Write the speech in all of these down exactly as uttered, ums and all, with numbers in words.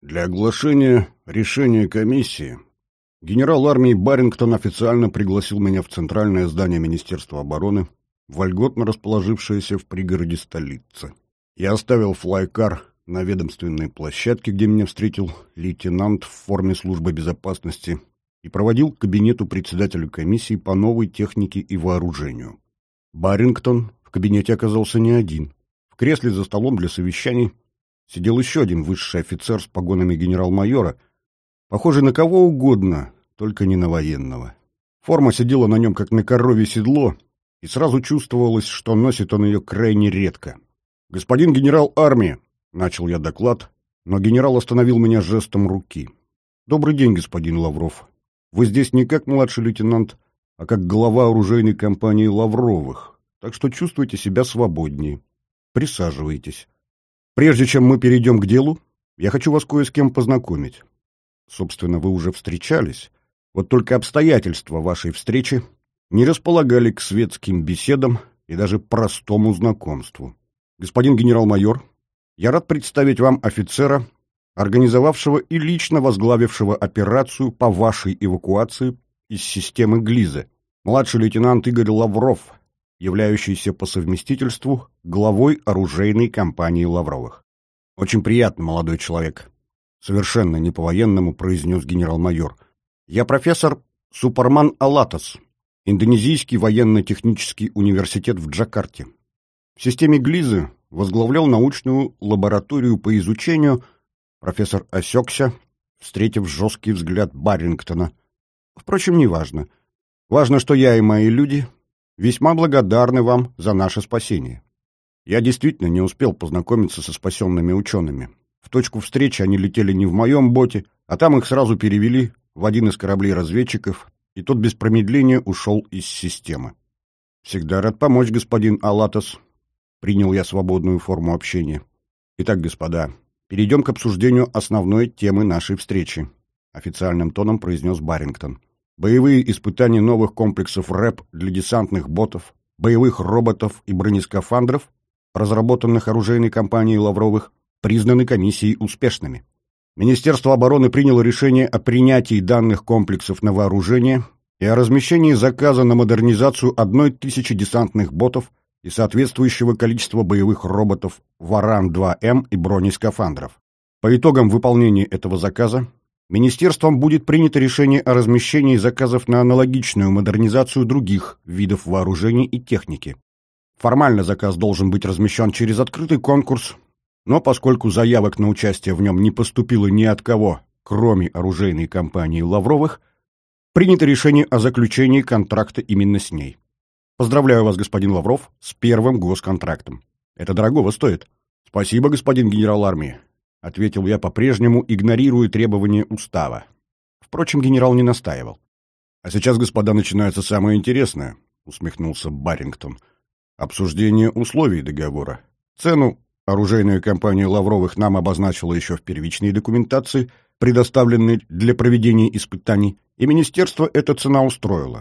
Для оглашения решения комиссии генерал армии Барингтон официально пригласил меня в центральное здание Министерства обороны, вольготно расположившееся в пригороде столицы. Я оставил флайкар на ведомственной площадке, где меня встретил лейтенант в форме службы безопасности, и проводил к кабинету председателя комиссии по новой технике и вооружению. Барингтон в кабинете оказался не один. В кресле за столом для совещаний сидел еще один высший офицер с погонами генерал-майора, похожий на кого угодно, только не на военного. Форма сидела на нем, как на коровье седло, и сразу чувствовалось, что носит он ее крайне редко. «Господин генерал армии!» — начал я доклад, но генерал остановил меня жестом руки. «Добрый день, господин Лавров. Вы здесь не как младший лейтенант, а как глава оружейной компании Лавровых, так что чувствуйте себя свободнее. Присаживайтесь. Прежде чем мы перейдем к делу, я хочу вас кое с кем познакомить. Собственно, вы уже встречались, вот только обстоятельства вашей встречи не располагали к светским беседам и даже простому знакомству. Господин генерал-майор, я рад представить вам офицера, организовавшего и лично возглавившего операцию по вашей эвакуации из системы ГЛИЗа, младший лейтенант Игорь Лавров, являющийся по совместительству главой оружейной компании Лавровых. «Очень приятно, молодой человек», — совершенно не по-военному произнес генерал-майор. «Я профессор Супарман Алатас, Индонезийский военно-технический университет в Джакарте. В системе ГЛИЗа возглавлял научную лабораторию по изучению». Профессор осекся, встретив жесткий взгляд Барингтона. «Впрочем, неважно. Важно, что я и мои люди весьма благодарны вам за наше спасение. Я действительно не успел познакомиться со спасенными учеными. В точку встречи они летели не в моем боте, а там их сразу перевели в один из кораблей разведчиков, и тот без промедления ушел из системы. Всегда рад помочь, господин Алатас. Принял я свободную форму общения. Итак, господа, перейдем к обсуждению основной темы нашей встречи», — официальным тоном произнес Барингтон. «Боевые испытания новых комплексов РЭП для десантных ботов, боевых роботов и бронескафандров, разработанных оружейной компанией Лавровых, признаны комиссией успешными. Министерство обороны приняло решение о принятии данных комплексов на вооружение и о размещении заказа на модернизацию одной тысячи десантных ботов и соответствующего количества боевых роботов Варан два эм и бронескафандров. По итогам выполнения этого заказа Министерством будет принято решение о размещении заказов на аналогичную модернизацию других видов вооружений и техники. Формально заказ должен быть размещен через открытый конкурс, но поскольку заявок на участие в нем не поступило ни от кого, кроме оружейной компании Лавровых, принято решение о заключении контракта именно с ней. Поздравляю вас, господин Лавров, с первым госконтрактом. Это дорогого стоит. Спасибо, господин генерал армии, — ответил я по-прежнему, игнорируя требования устава. Впрочем, генерал не настаивал. «А сейчас, господа, начинается самое интересное», — усмехнулся Барингтон. «Обсуждение условий договора. Цену оружейная компания Лавровых нам обозначила еще в первичной документации, предоставленной для проведения испытаний, и министерство эта цена устроила.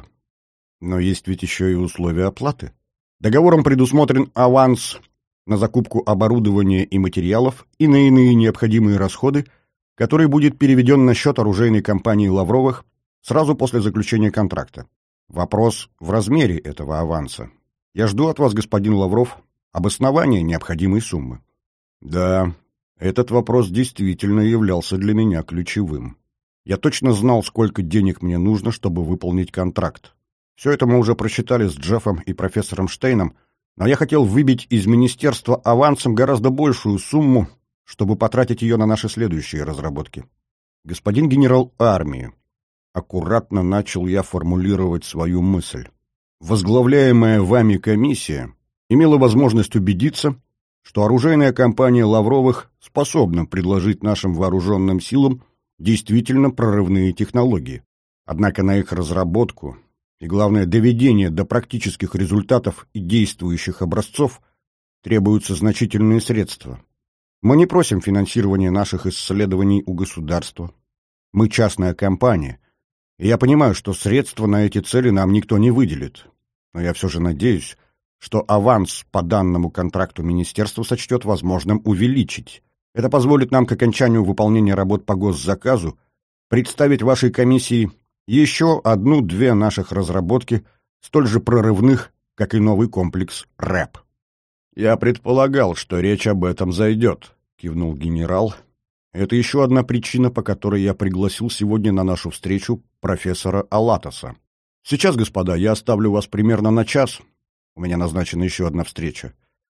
Но есть ведь еще и условия оплаты. Договором предусмотрен аванс на закупку оборудования и материалов и на иные необходимые расходы, который будет переведен на счет оружейной компании Лавровых сразу после заключения контракта. Вопрос в размере этого аванса. Я жду от вас, господин Лавров, обоснования необходимой суммы». Да, этот вопрос действительно являлся для меня ключевым. Я точно знал, сколько денег мне нужно, чтобы выполнить контракт. Все это мы уже просчитали с Джеффом и профессором Штейном, но я хотел выбить из министерства авансом гораздо большую сумму, чтобы потратить ее на наши следующие разработки. Господин генерал армии, аккуратно начал я формулировать свою мысль. Возглавляемая вами комиссия имела возможность убедиться, что оружейная компания Лавровых способна предложить нашим вооруженным силам действительно прорывные технологии. Однако на их разработку и, главное, доведение до практических результатов и действующих образцов требуются значительные средства. Мы не просим финансирования наших исследований у государства. Мы частная компания, и я понимаю, что средства на эти цели нам никто не выделит. Но я все же надеюсь, что аванс по данному контракту министерство сочтет возможным увеличить. Это позволит нам к окончанию выполнения работ по госзаказу представить вашей комиссии еще одну-две наших разработки, столь же прорывных, как и новый комплекс РЭП. «Я предполагал, что речь об этом зайдет», — кивнул генерал. «Это еще одна причина, по которой я пригласил сегодня на нашу встречу профессора Алатоса. Сейчас, господа, я оставлю вас примерно на час. У меня назначена еще одна встреча.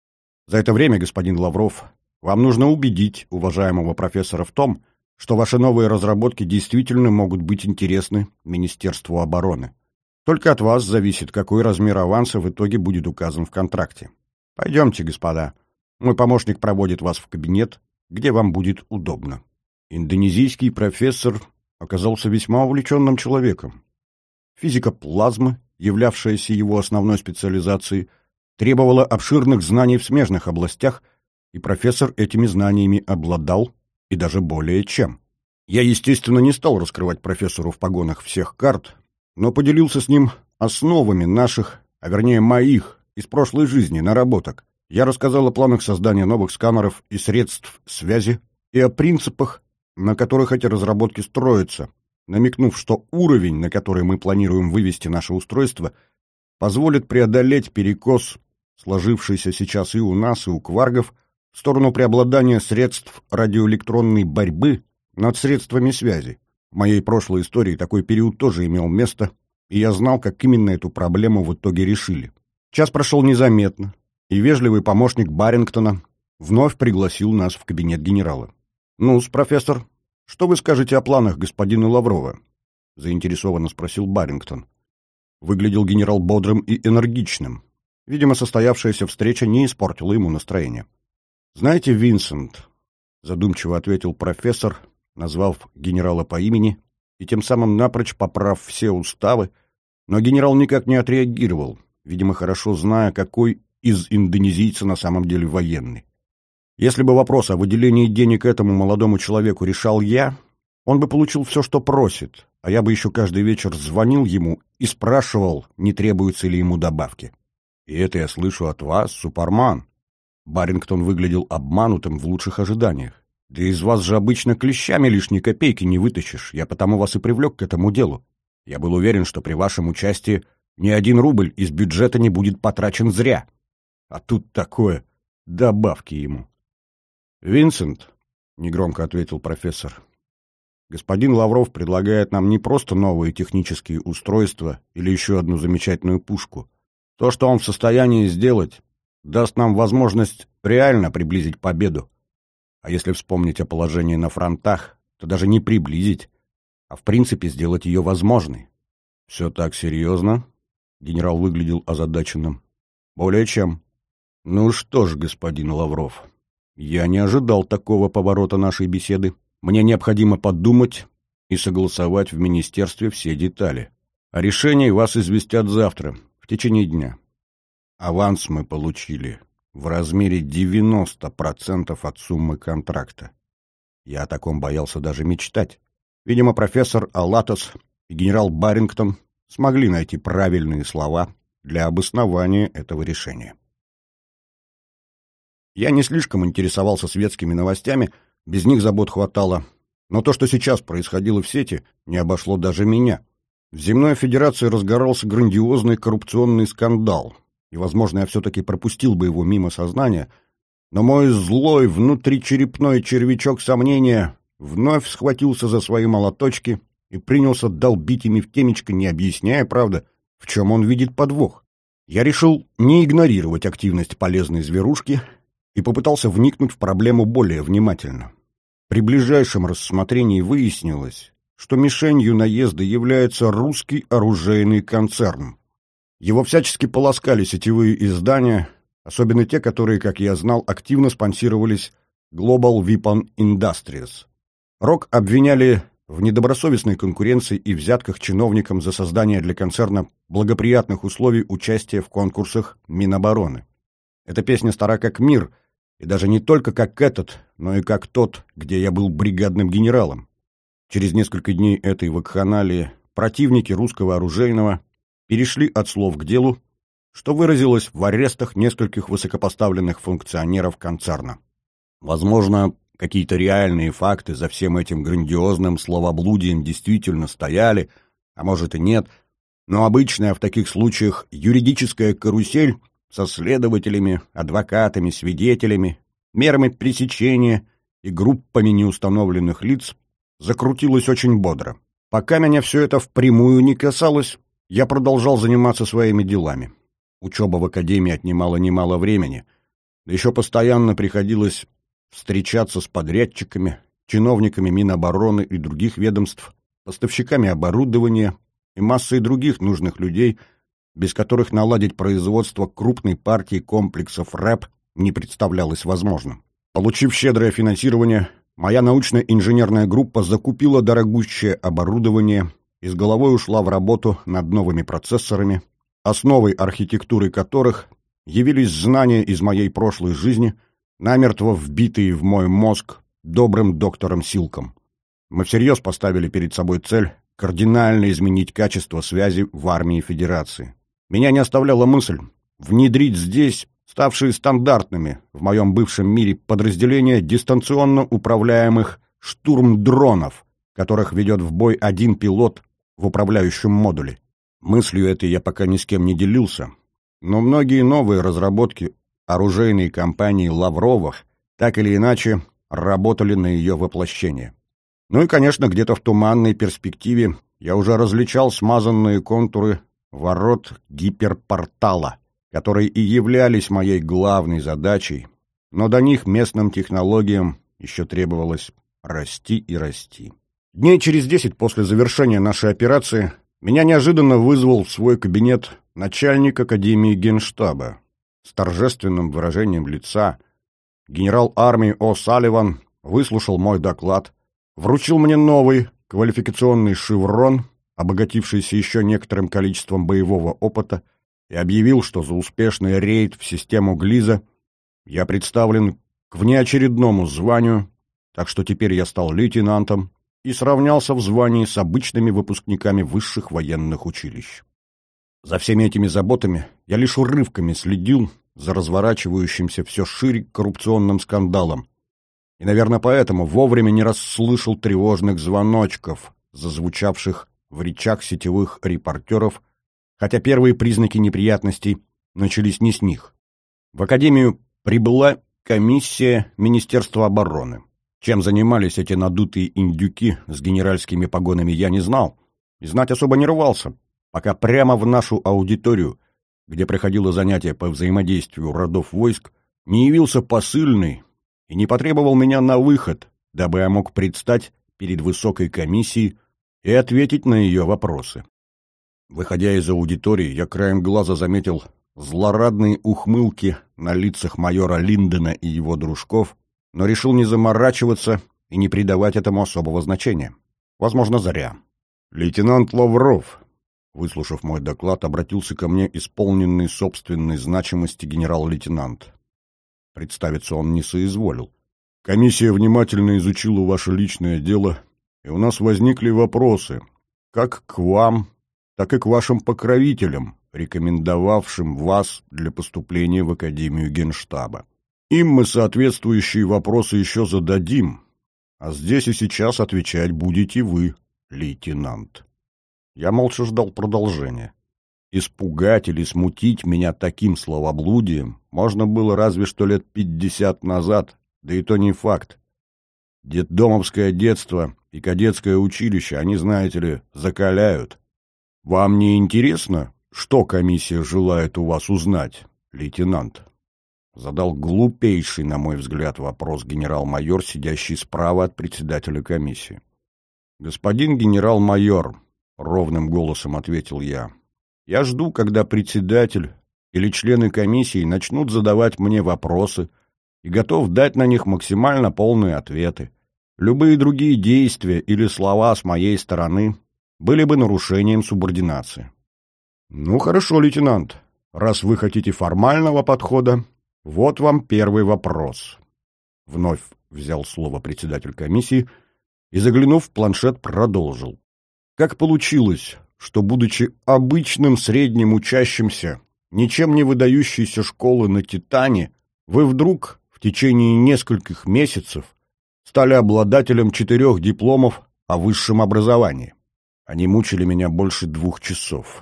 За это время, господин Лавров, вам нужно убедить уважаемого профессора в том, что ваши новые разработки действительно могут быть интересны Министерству обороны. Только от вас зависит, какой размер аванса в итоге будет указан в контракте. Пойдемте, господа. Мой помощник проводит вас в кабинет, где вам будет удобно». Индонезийский профессор оказался весьма увлеченным человеком. Физика плазмы, являвшаяся его основной специализацией, требовала обширных знаний в смежных областях, и профессор этими знаниями обладал, и даже более чем. Я, естественно, не стал раскрывать профессору в погонах всех карт, но поделился с ним основами наших, а вернее моих, из прошлой жизни наработок. Я рассказал о планах создания новых сканеров и средств связи и о принципах, на которых эти разработки строятся, намекнув, что уровень, на который мы планируем вывести наше устройство, позволит преодолеть перекос, сложившийся сейчас и у нас, и у кваргов, в сторону преобладания средств радиоэлектронной борьбы над средствами связи. В моей прошлой истории такой период тоже имел место, и я знал, как именно эту проблему в итоге решили. Час прошел незаметно, и вежливый помощник Барингтона вновь пригласил нас в кабинет генерала. «Ну-с, профессор, что вы скажете о планах господина Лаврова?» — заинтересованно спросил Барингтон. Выглядел генерал бодрым и энергичным. Видимо, состоявшаяся встреча не испортила ему настроение. «Знаете, Винсент», — задумчиво ответил профессор, назвав генерала по имени и тем самым напрочь поправ все уставы, но генерал никак не отреагировал, видимо, хорошо зная, какой из индонезийца на самом деле военный. Если бы вопрос о выделении денег этому молодому человеку решал я, он бы получил все, что просит, а я бы еще каждый вечер звонил ему и спрашивал, не требуются ли ему добавки. И это я слышу от вас, Суперман. Барингтон выглядел обманутым в лучших ожиданиях. Да из вас же обычно клещами лишней копейки не вытащишь, я потому вас и привлек к этому делу. Я был уверен, что при вашем участии ни один рубль из бюджета не будет потрачен зря. А тут такое, добавки ему. «Винсент», — негромко ответил профессор, — «господин Лавров предлагает нам не просто новые технические устройства или еще одну замечательную пушку. То, что он в состоянии сделать, даст нам возможность реально приблизить победу. А если вспомнить о положении на фронтах, то даже не приблизить, а в принципе сделать ее возможной». «Все так серьезно?» — генерал выглядел озадаченным. «Более чем». «Ну что ж, господин Лавров, я не ожидал такого поворота нашей беседы. Мне необходимо подумать и согласовать в министерстве все детали. О решении вас известят завтра, в течение дня. Аванс мы получили в размере девяносто процентов от суммы контракта. Я о таком боялся даже мечтать. Видимо, профессор Алатос и генерал Барингтон смогли найти правильные слова для обоснования этого решения. Я не слишком интересовался светскими новостями, без них забот хватало. Но то, что сейчас происходило в сети, не обошло даже меня. В Земной Федерации разгорался грандиозный коррупционный скандал, и, возможно, я все-таки пропустил бы его мимо сознания, но мой злой внутричерепной червячок сомнения вновь схватился за свои молоточки и принялся долбить ими в темечко, не объясняя, правда, в чем он видит подвох. Я решил не игнорировать активность полезной зверушки и попытался вникнуть в проблему более внимательно. При ближайшем рассмотрении выяснилось, что мишенью наезда является русский оружейный концерн. Его всячески полоскали сетевые издания, особенно те, которые, как я знал, активно спонсировались Global Weapon Industries. РОК обвиняли в недобросовестной конкуренции и взятках чиновникам за создание для концерна благоприятных условий участия в конкурсах Минобороны. Эта песня стара как мир, и даже не только как этот, но и как тот, где я был бригадным генералом. Через несколько дней этой вакханалии противники русского оружейного перешли от слов к делу, что выразилось в арестах нескольких высокопоставленных функционеров концерна. Возможно, какие-то реальные факты за всем этим грандиозным словоблудием действительно стояли, а может и нет, но обычная в таких случаях юридическая карусель со следователями, адвокатами, свидетелями, мерами пресечения и группами неустановленных лиц закрутилась очень бодро. Пока меня все это впрямую не касалось, я продолжал заниматься своими делами. Учеба в академии отнимала немало времени, да еще постоянно приходилось встречаться с подрядчиками, чиновниками Минобороны и других ведомств, поставщиками оборудования и массой других нужных людей, без которых наладить производство крупной партии комплексов РЭП не представлялось возможным. Получив щедрое финансирование, моя научно-инженерная группа закупила дорогущее оборудование и с головой ушла в работу над новыми процессорами, основой архитектуры которых явились знания из моей прошлой жизни, намертво вбитые в мой мозг добрым доктором Силком. Мы всерьез поставили перед собой цель кардинально изменить качество связи в армии Федерации. Меня не оставляла мысль внедрить здесь ставшие стандартными в моем бывшем мире подразделения дистанционно управляемых штурм-дронов, которых ведет в бой один пилот в управляющем модуле. Мыслью этой я пока ни с кем не делился, но многие новые разработки оружейной компании Лавровых так или иначе работали на ее воплощение. Ну и, конечно, где-то в туманной перспективе я уже различал смазанные контуры ворот гиперпортала, которые и являлись моей главной задачей, но до них местным технологиям еще требовалось расти и расти. Дней через десять после завершения нашей операции меня неожиданно вызвал в свой кабинет начальник Академии Генштаба. С торжественным выражением лица генерал армии О'Салливан выслушал мой доклад, вручил мне новый квалификационный шеврон, обогатившийся еще некоторым количеством боевого опыта, и объявил, что за успешный рейд в систему Глиза я представлен к внеочередному званию, так что теперь я стал лейтенантом и сравнялся в звании с обычными выпускниками высших военных училищ. За всеми этими заботами я лишь урывками следил за разворачивающимся все шире коррупционным скандалом, и, наверное, поэтому вовремя не расслышал тревожных звоночков, зазвучавших в речах сетевых репортеров, хотя первые признаки неприятностей начались не с них. В Академию прибыла комиссия Министерства обороны. Чем занимались эти надутые индюки с генеральскими погонами, я не знал, и знать особо не рвался, пока прямо в нашу аудиторию, где проходило занятие по взаимодействию родов войск, не явился посыльный и не потребовал меня на выход, дабы я мог предстать перед высокой комиссией и ответить на ее вопросы. Выходя из аудитории, я краем глаза заметил злорадные ухмылки на лицах майора Линдена и его дружков, но решил не заморачиваться и не придавать этому особого значения. Возможно, зря. Лейтенант Лавров, выслушав мой доклад, обратился ко мне исполненный собственной значимости генерал-лейтенант. Представиться он не соизволил. Комиссия внимательно изучила ваше личное дело, и у нас возникли вопросы как к вам, так и к вашим покровителям, рекомендовавшим вас для поступления в Академию Генштаба. Им мы соответствующие вопросы еще зададим, а здесь и сейчас отвечать будете вы, лейтенант. Я молча ждал продолжения. Испугать или смутить меня таким словоблудием можно было разве что лет пятьдесят назад, да и то не факт. Детдомовское детство и кадетское училище, они, знаете ли, закаляют. Вам не интересно, что комиссия желает у вас узнать, лейтенант? Задал глупейший, на мой взгляд, вопрос генерал-майор, сидящий справа от председателя комиссии. Господин генерал-майор, ровным голосом ответил я, я жду, когда председатель или члены комиссии начнут задавать мне вопросы и готов дать на них максимально полные ответы. Любые другие действия или слова с моей стороны были бы нарушением субординации. Ну хорошо, лейтенант, раз вы хотите формального подхода, вот вам первый вопрос. Вновь взял слово председатель комиссии и, заглянув в планшет, продолжил. Как получилось, что, будучи обычным средним учащимся, ничем не выдающейся школы на Титане, вы вдруг в течение нескольких месяцев стали обладателем четырех дипломов о высшем образовании. Они мучили меня больше двух часов.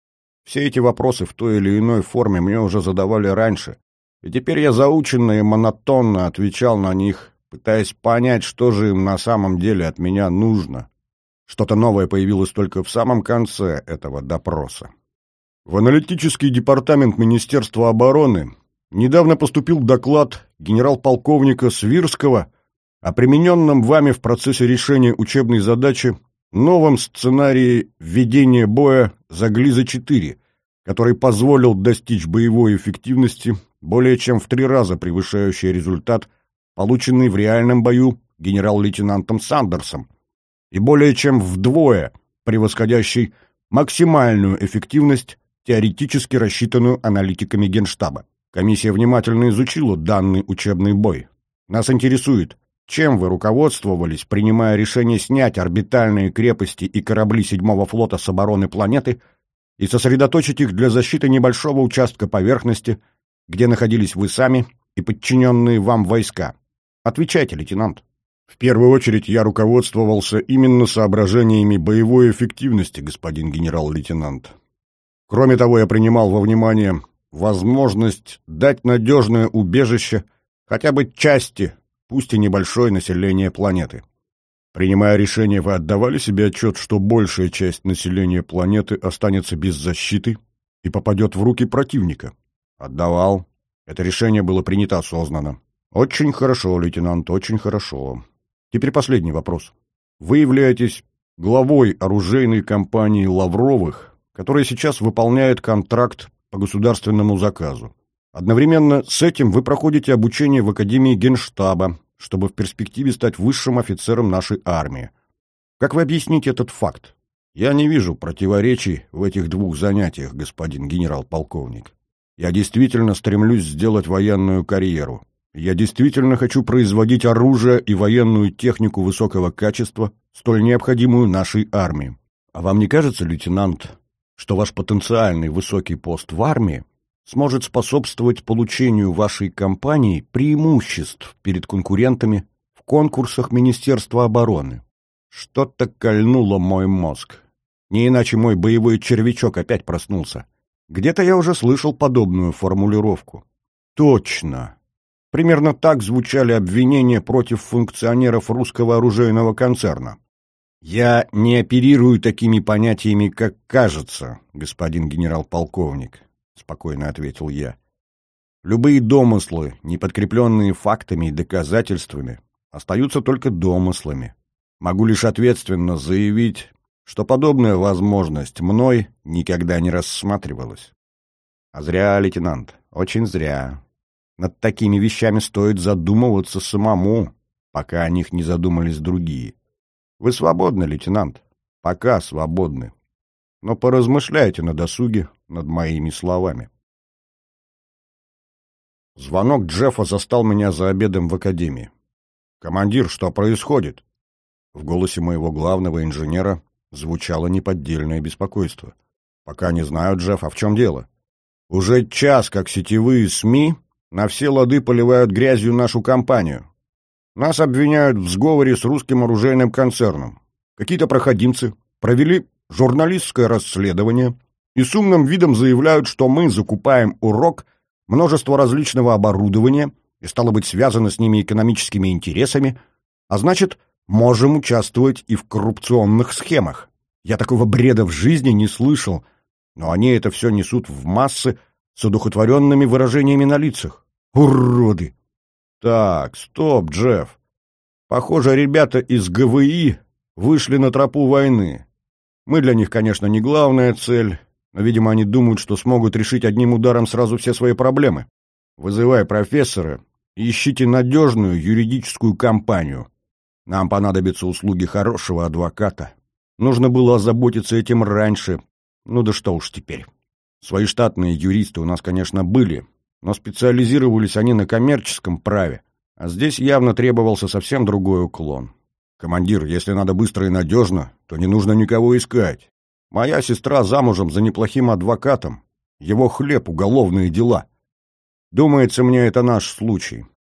Все эти вопросы в той или иной форме мне уже задавали раньше, и теперь я заученно и монотонно отвечал на них, пытаясь понять, что же им на самом деле от меня нужно. Что-то новое появилось только в самом конце этого допроса. В аналитический департамент Министерства обороны недавно поступил доклад генерал-полковника Свирского о примененном вами в процессе решения учебной задачи новом сценарии введения боя «Заглиза-четыре», который позволил достичь боевой эффективности более чем в три раза превышающей результат, полученный в реальном бою генерал-лейтенантом Сандерсом, и более чем вдвое превосходящий максимальную эффективность, теоретически рассчитанную аналитиками Генштаба. Комиссия внимательно изучила данный учебный бой. Нас интересует, чем вы руководствовались, принимая решение снять орбитальные крепости и корабли седьмого флота с обороны планеты и сосредоточить их для защиты небольшого участка поверхности, где находились вы сами и подчиненные вам войска? Отвечайте, лейтенант. В первую очередь я руководствовался именно соображениями боевой эффективности, господин генерал-лейтенант. Кроме того, я принимал во внимание возможность дать надежное убежище хотя бы части, пусть и небольшое, население планеты. Принимая решение, вы отдавали себе отчет, что большая часть населения планеты останется без защиты и попадет в руки противника? Отдавал. Это решение было принято осознанно. Очень хорошо, лейтенант, очень хорошо. Теперь последний вопрос. Вы являетесь главой оружейной компании Лавровых, которая сейчас выполняет контракт по государственному заказу. Одновременно с этим вы проходите обучение в Академии Генштаба, чтобы в перспективе стать высшим офицером нашей армии. Как вы объясните этот факт? Я не вижу противоречий в этих двух занятиях, господин генерал-полковник. Я действительно стремлюсь сделать военную карьеру. Я действительно хочу производить оружие и военную технику высокого качества, столь необходимую нашей армии. А вам не кажется, лейтенант, что ваш потенциальный высокий пост в армии сможет способствовать получению вашей компании преимуществ перед конкурентами в конкурсах Министерства обороны? Что-то кольнуло мой мозг. Не иначе мой боевой червячок опять проснулся. Где-то я уже слышал подобную формулировку. Точно. Примерно так звучали обвинения против функционеров русского оружейного концерна. Я не оперирую такими понятиями, как кажется, господин генерал-полковник, спокойно ответил я. Любые домыслы, не подкрепленные фактами и доказательствами, остаются только домыслами. Могу лишь ответственно заявить, что подобная возможность мной никогда не рассматривалась. А зря, лейтенант, очень зря. Над такими вещами стоит задумываться самому, пока о них не задумались другие. Вы свободны, лейтенант, пока свободны. Но поразмышляйте на досуге над моими словами. Звонок Джеффа застал меня за обедом в академии. «Командир, что происходит?» В голосе моего главного инженера звучало неподдельное беспокойство. «Пока не знаю, Джефф, а в чем дело? Уже час, как сетевые СМИ на все лады поливают грязью нашу компанию. Нас обвиняют в сговоре с русским оружейным концерном. Какие-то проходимцы провели журналистское расследование и с умным видом заявляют, что мы закупаем у РОК множество различного оборудования и, стало быть, связано с ними экономическими интересами, а значит, можем участвовать и в коррупционных схемах. Я такого бреда в жизни не слышал, но они это все несут в массы с одухотворенными выражениями на лицах. Уроды! Так, стоп, Джефф. Похоже, ребята из ГВИ вышли на тропу войны. Мы для них, конечно, не главная цель, но, видимо, они думают, что смогут решить одним ударом сразу все свои проблемы. Вызывай профессора и ищите надежную юридическую компанию. Нам понадобятся услуги хорошего адвоката. Нужно было озаботиться этим раньше. Ну да что уж теперь. Свои штатные юристы у нас, конечно, были, но специализировались они на коммерческом праве, а здесь явно требовался совсем другой уклон. Командир, если надо быстро и надежно, то не нужно никого искать. Моя сестра замужем за неплохим адвокатом. Его хлеб — уголовные дела. Думается мне, это наш случай.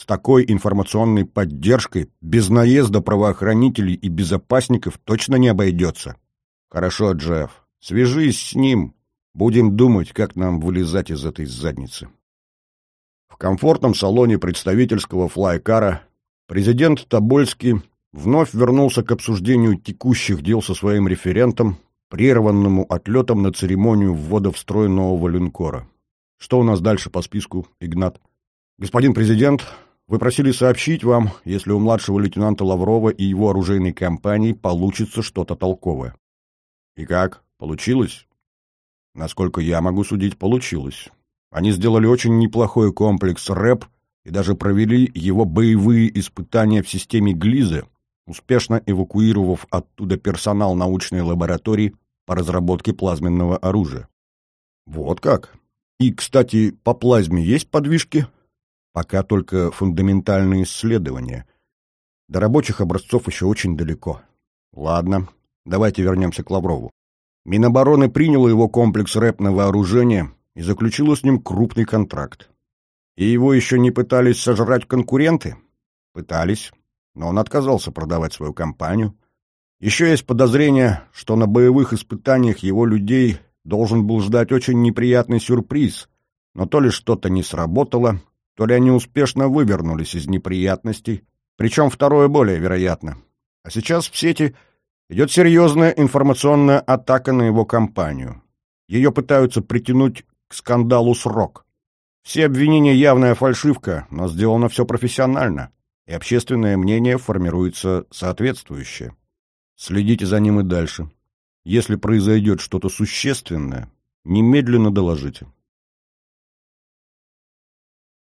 С такой информационной поддержкой без наезда правоохранителей и безопасников точно не обойдется. Хорошо, Джефф, свяжись с ним. Будем думать, как нам вылезать из этой задницы. В комфортном салоне представительского флайкара президент Тобольский вновь вернулся к обсуждению текущих дел со своим референтом, прерванному отлетом на церемонию ввода в строй нового линкора. Что у нас дальше по списку, Игнат? Господин президент, вы просили сообщить вам, если у младшего лейтенанта Лаврова и его оружейной компании получится что-то толковое. И как? Получилось? Насколько я могу судить, получилось. Они сделали очень неплохой комплекс рэп и даже провели его боевые испытания в системе Глиза, успешно эвакуировав оттуда персонал научной лаборатории по разработке плазменного оружия. Вот как? И, кстати, по плазме есть подвижки? Пока только фундаментальные исследования. До рабочих образцов еще очень далеко. Ладно, давайте вернемся к Лаврову. Минобороны приняло его комплекс рэп на вооружение и заключило с ним крупный контракт. И его еще не пытались сожрать конкуренты? Пытались, но он отказался продавать свою компанию. Еще есть подозрение, что на боевых испытаниях его людей должен был ждать очень неприятный сюрприз, но то ли что-то не сработало, то ли они успешно вывернулись из неприятностей, причем второе более вероятно. А сейчас в сети идет серьезная информационная атака на его компанию. Ее пытаются притянуть к скандалу срок. Все обвинения явная фальшивка, но сделано все профессионально, и общественное мнение формируется соответствующее. Следите за ним и дальше. Если произойдет что-то существенное, немедленно доложите.